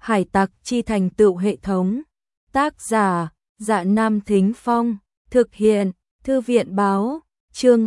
Hải tặc chi thành tựu hệ thống. Tác giả: Dạ Nam Thính Phong. Thực hiện: Thư viện báo. Chương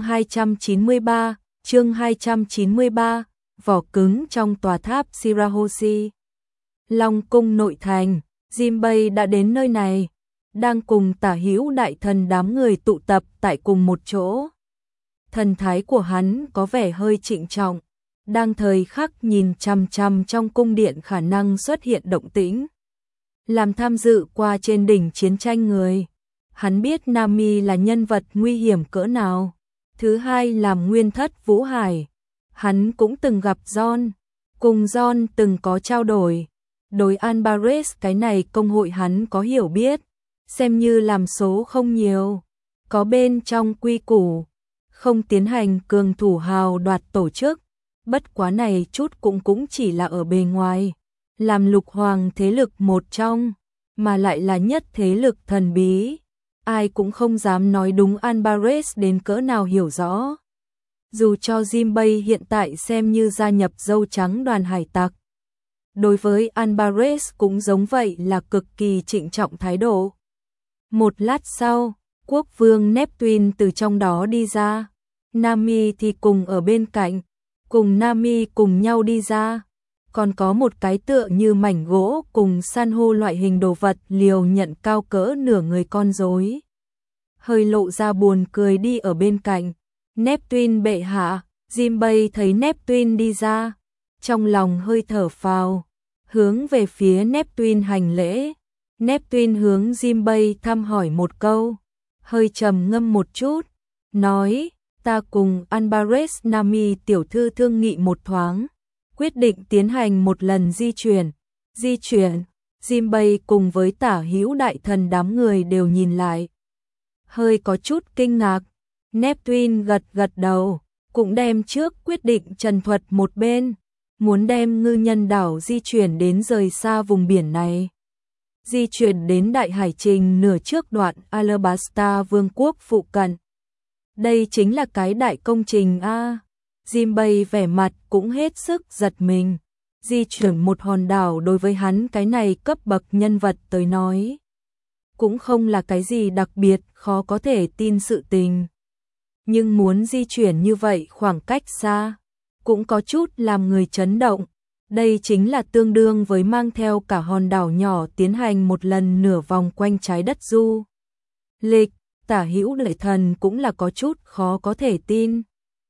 293, vỏ cứng trong tòa tháp Shirahoshi. Long cung nội thành, Jinbei đã đến nơi này, đang cùng tả hữu đại thần đám người tụ tập tại cùng một chỗ. Thần thái của hắn có vẻ hơi trịnh trọng, đang thời khắc nhìn chằm chằm trong cung điện khả năng xuất hiện động tĩnh. Làm tham dự qua trên đỉnh chiến tranh người, hắn biết Nami là nhân vật nguy hiểm cỡ nào. Thứ hai, làm nguyên thất Vũ Hải, hắn cũng từng gặp John, cùng John từng có trao đổi. Đối Alvarez cái này công hội hắn có hiểu biết, xem như làm số không nhiều, có bên trong quy củ, không tiến hành cường thủ hào đoạt tổ chức, bất quá này chút cũng chỉ là ở bề ngoài, làm lục hoàng thế lực một trong, mà lại là nhất thế lực thần bí, ai cũng không dám nói đúng Alvarez đến cỡ nào hiểu rõ. Dù cho Jinbei hiện tại xem như gia nhập dâu trắng đoàn hải tặc, đối với Alvarez cũng giống vậy, là cực kỳ trịnh trọng thái độ. Một lát sau, quốc vương Neptune từ trong đó đi ra, Nami thì cùng ở bên cạnh, cùng Nami cùng nhau đi ra, còn có một cái tựa như mảnh gỗ cùng san hô loại hình đồ vật liều nhận cao cỡ nửa người con rối, hơi lộ ra buồn cười đi ở bên cạnh. Neptune bệ hạ. Jinbei thấy Neptune đi ra, trong lòng hơi thở phào, hướng về phía Neptune hành lễ. Neptune hướng Jinbei thăm hỏi một câu, hơi trầm ngâm một chút, nói: ta cùng Alvarez Nami tiểu thư thương nghị một thoáng, quyết định tiến hành một lần di chuyển. Jinbei cùng với tả hữu đại thần đám người đều nhìn lại, hơi có chút kinh ngạc. Neptune gật đầu, cũng đem trước quyết định trần thuật một bên, muốn đem ngư nhân đảo di chuyển đến rời xa vùng biển này, di chuyển đến đại hải trình nửa trước đoạn Alabasta vương quốc phụ cận. Đây chính là cái đại công trình a. Jinbei vẻ mặt cũng hết sức giật mình, di chuyển một hòn đảo đối với hắn cái này cấp bậc nhân vật tới nói, cũng không là cái gì đặc biệt khó có thể tin sự tình. Nhưng muốn di chuyển như vậy khoảng cách xa, cũng có chút làm người chấn động. Đây chính là tương đương với mang theo cả hòn đảo nhỏ tiến hành một lần nửa vòng quanh trái đất du lịch. Tả hữu đại thần cũng là có chút khó có thể tin.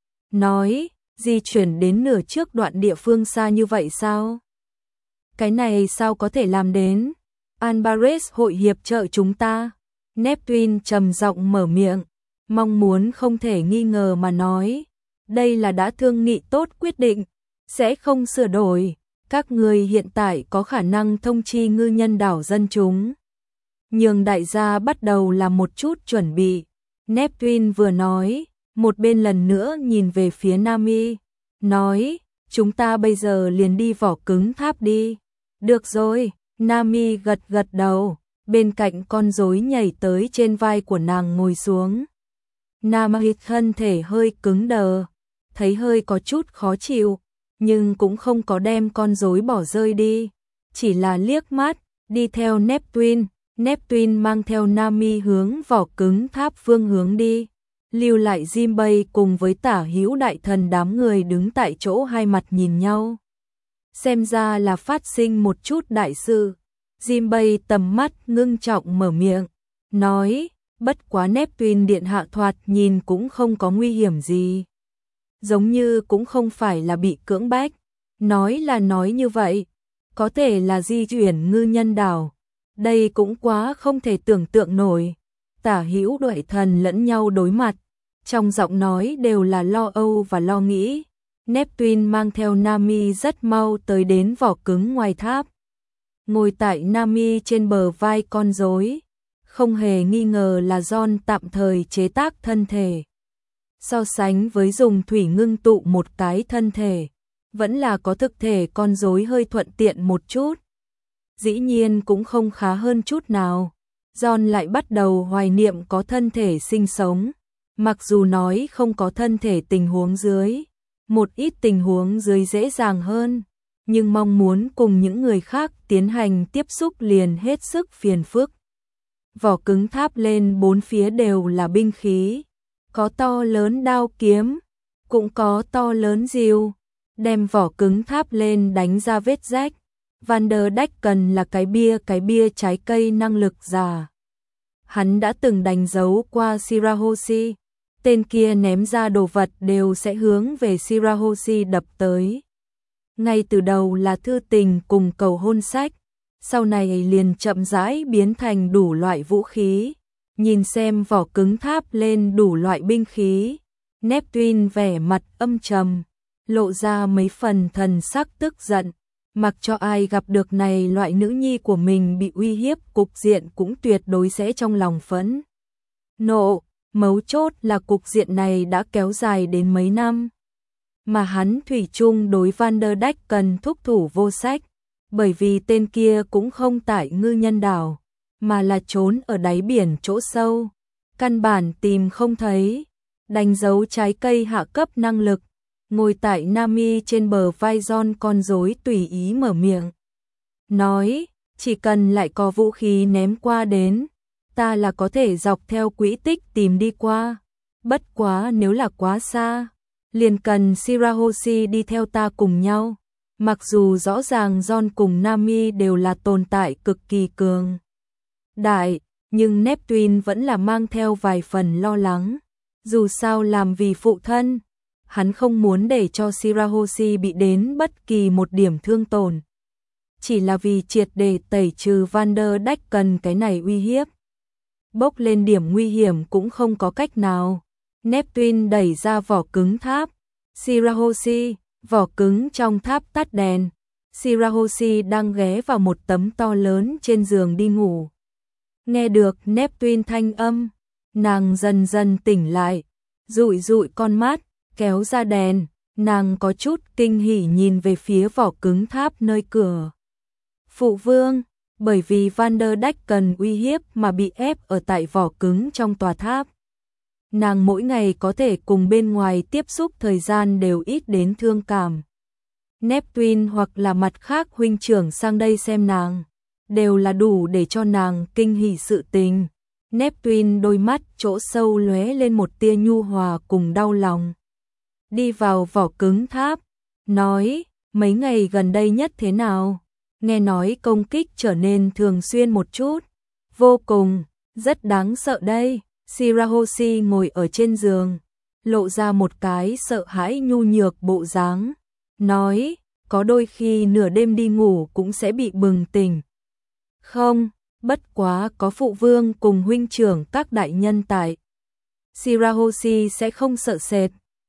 Nói, di chuyển đến nửa trước đoạn địa phương xa như vậy sao? Cái này sao có thể làm đến? Alvarez hội hiệp trợ chúng ta. Neptune trầm giọng mở miệng, mong muốn không thể nghi ngờ mà nói, đây là đã thương nghị tốt quyết định, sẽ không sửa đổi. Các người hiện tại có khả năng thông chi ngư nhân đảo dân chúng, nhường đại gia bắt đầu làm một chút chuẩn bị. Neptune vừa nói, một bên lần nữa nhìn về phía Nami, nói: chúng ta bây giờ liền đi vỏ cứng tháp đi. Được rồi. Nami gật đầu, bên cạnh con rối nhảy tới trên vai của nàng ngồi xuống. Nami thân thể hơi cứng đờ, thấy hơi có chút khó chịu, nhưng cũng không có đem con rối bỏ rơi đi, chỉ là liếc mắt đi theo Neptune. Neptune mang theo Nami hướng vỏ cứng tháp phương hướng đi, lưu lại Jinbei cùng với tả hữu đại thần đám người đứng tại chỗ hai mặt nhìn nhau. Xem ra là phát sinh một chút đại sự. Jinbei tầm mắt ngưng trọng mở miệng, nói: bất quá Neptune điện hạ thoạt nhìn cũng không có nguy hiểm gì, giống như cũng không phải là bị cưỡng bách. Nói là nói như vậy, có thể là di chuyển ngư nhân đảo, đây cũng quá không thể tưởng tượng nổi. Tả hữu đại thần lẫn nhau đối mặt, trong giọng nói đều là lo âu và lo nghĩ. Neptune mang theo Nami rất mau tới đến vỏ cứng ngoài tháp, ngồi tại Nami trên bờ vai con rối, không hề nghi ngờ là John tạm thời chế tác thân thể. So sánh với dùng thủy ngưng tụ một cái thân thể, vẫn là có thực thể con rối hơi thuận tiện một chút. Dĩ nhiên cũng không khá hơn chút nào. John lại bắt đầu hoài niệm có thân thể sinh sống, mặc dù nói không có thân thể tình huống dưới, một ít tình huống dưới dễ dàng hơn. nhưng mong muốn cùng những người khác tiến hành tiếp xúc liền hết sức phiền phức. Vỏ cứng tháp lên bốn phía đều là binh khí, có to lớn đao kiếm, cũng có to lớn rìu, đem vỏ cứng tháp lên đánh ra vết rách. Van der Decken là cái bia trái cây năng lực giả. Hắn đã từng đánh dấu qua Shirahoshi, tên kia ném ra đồ vật đều sẽ hướng về Shirahoshi đập tới. Ngay từ đầu là thư tình cùng cầu hôn sách, sau này liền chậm rãi biến thành đủ loại vũ khí. Nhìn xem vỏ cứng tháp lên đủ loại binh khí, Neptune vẻ mặt âm trầm, lộ ra mấy phần thần sắc tức giận. Mặc cho ai gặp được này loại nữ nhi của mình bị uy hiếp, cục diện cũng tuyệt đối sẽ trong lòng phẫn nộ. Mấu chốt là cục diện này đã kéo dài đến mấy năm, mà hắn thủy chung đối Van der Decken thúc thủ vô sách, bởi vì tên kia cũng không tại Ngư Nhân đảo, mà là trốn ở đáy biển chỗ sâu, căn bản tìm không thấy. Đánh dấu trái cây hạ cấp năng lực, ngồi tại Nami trên bờ vai John con rối tùy ý mở miệng. Nói, chỉ cần lại có vũ khí ném qua đến, ta là có thể dọc theo quỹ tích tìm đi qua. Bất quá nếu là quá xa, liền cần Shirahoshi đi theo ta cùng nhau. Mặc dù rõ ràng John cùng Nami đều là tồn tại cực kỳ cường đại, nhưng Neptune vẫn là mang theo vài phần lo lắng. Dù sao làm vì phụ thân, hắn không muốn để cho Shirahoshi bị đến bất kỳ một điểm thương tổn. Chỉ là vì triệt để tẩy trừ Van der Decken cái này uy hiếp. Bốc lên điểm nguy hiểm cũng không có cách nào. Neptune đẩy ra vỏ cứng tháp. Shirahoshi, vỏ cứng trong tháp tắt đèn. Shirahoshi đang ghé vào một tấm to lớn trên giường đi ngủ. Nghe được Neptune thanh âm, nàng dần dần tỉnh lại, dụi dụi con mắt, kéo ra đèn, nàng có chút kinh hỉ nhìn về phía vỏ cứng tháp nơi cửa. Phụ vương, bởi vì Van der Decken uy hiếp mà bị ép ở tại vỏ cứng trong tòa tháp. Nàng mỗi ngày có thể cùng bên ngoài tiếp xúc thời gian đều ít đến thương cảm. Neptune hoặc là mặt khác huynh trưởng sang đây xem nàng, đều là đủ để cho nàng kinh hỉ sự tình. Neptune đôi mắt chỗ sâu lóe lên một tia nhu hòa cùng đau lòng. Đi vào vỏ cứng tháp, nói, mấy ngày gần đây nhất thế nào? Nghe nói công kích trở nên thường xuyên một chút. Vô cùng, rất đáng sợ đây. Shirahoshi ngồi ở trên giường, lộ ra một cái sợ hãi nhu nhược bộ dáng. Nói, có đôi khi nửa đêm đi ngủ cũng sẽ bị bừng tỉnh. Không, bất quá có phụ vương cùng huynh trưởng các đại nhân tại. Shirahoshi sẽ không sợ sệt.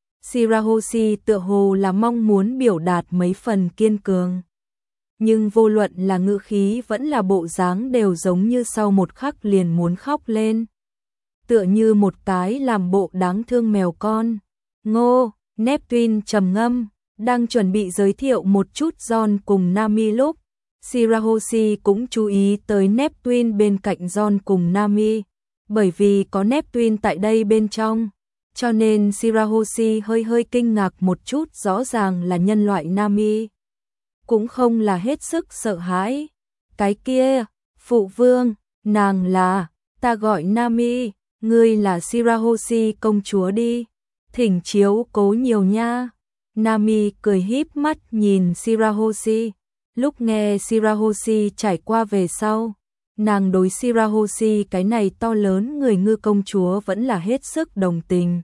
Shirahoshi tựa hồ là mong muốn biểu đạt mấy phần kiên cường. Nhưng vô luận là ngữ khí vẫn là bộ dáng đều giống như sau một khắc liền muốn khóc lên. Tựa như một cái làm bộ đáng thương mèo con. Ngô, Neptune trầm ngâm, đang chuẩn bị giới thiệu một chút John cùng Nami lúc. Shirahoshi cũng chú ý tới Neptune bên cạnh John cùng Nami. Bởi vì có Neptune tại đây bên trong, cho nên Shirahoshi hơi kinh ngạc một chút, rõ ràng là nhân loại Nami. Cũng không là hết sức sợ hãi. Cái kia, phụ vương, nàng là, ta gọi Nami, ngươi là Shirahoshi công chúa đi, thỉnh chiếu cố nhiều nha. Nami cười híp mắt nhìn Shirahoshi, lúc nghe Shirahoshi trải qua về sau, nàng đối Shirahoshi cái này to lớn người ngư công chúa vẫn là hết sức đồng tình.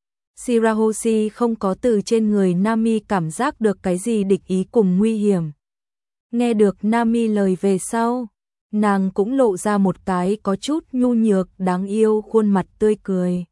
Shirahoshi không có từ trên người Nami cảm giác được cái gì địch ý cùng nguy hiểm. Nghe được Nami lời về sau, nàng cũng lộ ra một cái có chút nhu nhược đáng yêu khuôn mặt tươi cười.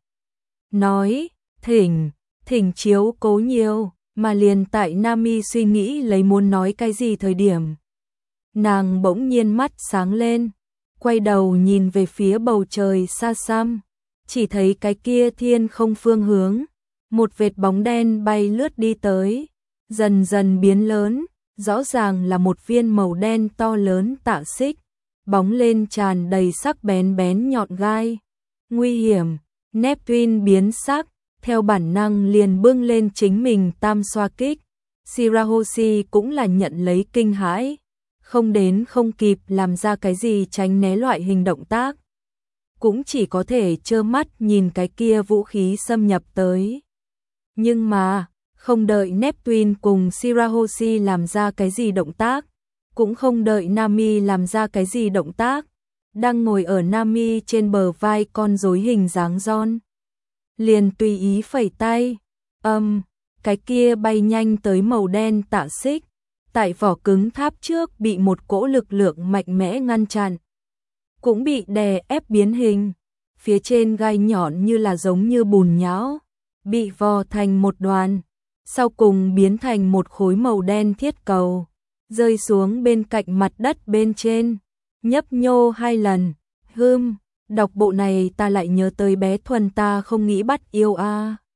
Nói, thỉnh chiếu cố nhiều, mà liền tại Nami suy nghĩ lấy muốn nói cái gì thời điểm. Nàng bỗng nhiên mắt sáng lên, quay đầu nhìn về phía bầu trời xa xăm, chỉ thấy cái kia thiên không phương hướng. Một vệt bóng đen bay lướt đi tới, dần dần biến lớn, rõ ràng là một viên màu đen to lớn tạ xích, bóng lên tràn đầy sắc bén nhọn gai. Nguy hiểm, Neptune biến sắc, theo bản năng liền bưng lên chính mình tam xoa kích. Shirahoshi cũng là nhận lấy kinh hãi, không đến không kịp làm ra cái gì tránh né loại hình động tác. Cũng chỉ có thể trơ mắt nhìn cái kia vũ khí xâm nhập tới. Nhưng mà, không đợi Neptune cùng Shirahoshi làm ra cái gì động tác, cũng không đợi Nami làm ra cái gì động tác, đang ngồi ở Nami trên bờ vai con rối hình dáng giòn. Liền tùy ý phẩy tay, cái kia bay nhanh tới màu đen tạ xích, tại vỏ cứng tháp trước bị một cỗ lực lượng mạnh mẽ ngăn chặn, cũng bị đè ép biến hình, phía trên gai nhọn như là giống như bùn nhão, bị vò thành một đoàn, sau cùng biến thành một khối màu đen thiết cầu, rơi xuống bên cạnh mặt đất bên trên, nhấp nhô 2 lần. Đọc bộ này ta lại nhớ tới bé Thuần ta không nghĩ bắt yêu a.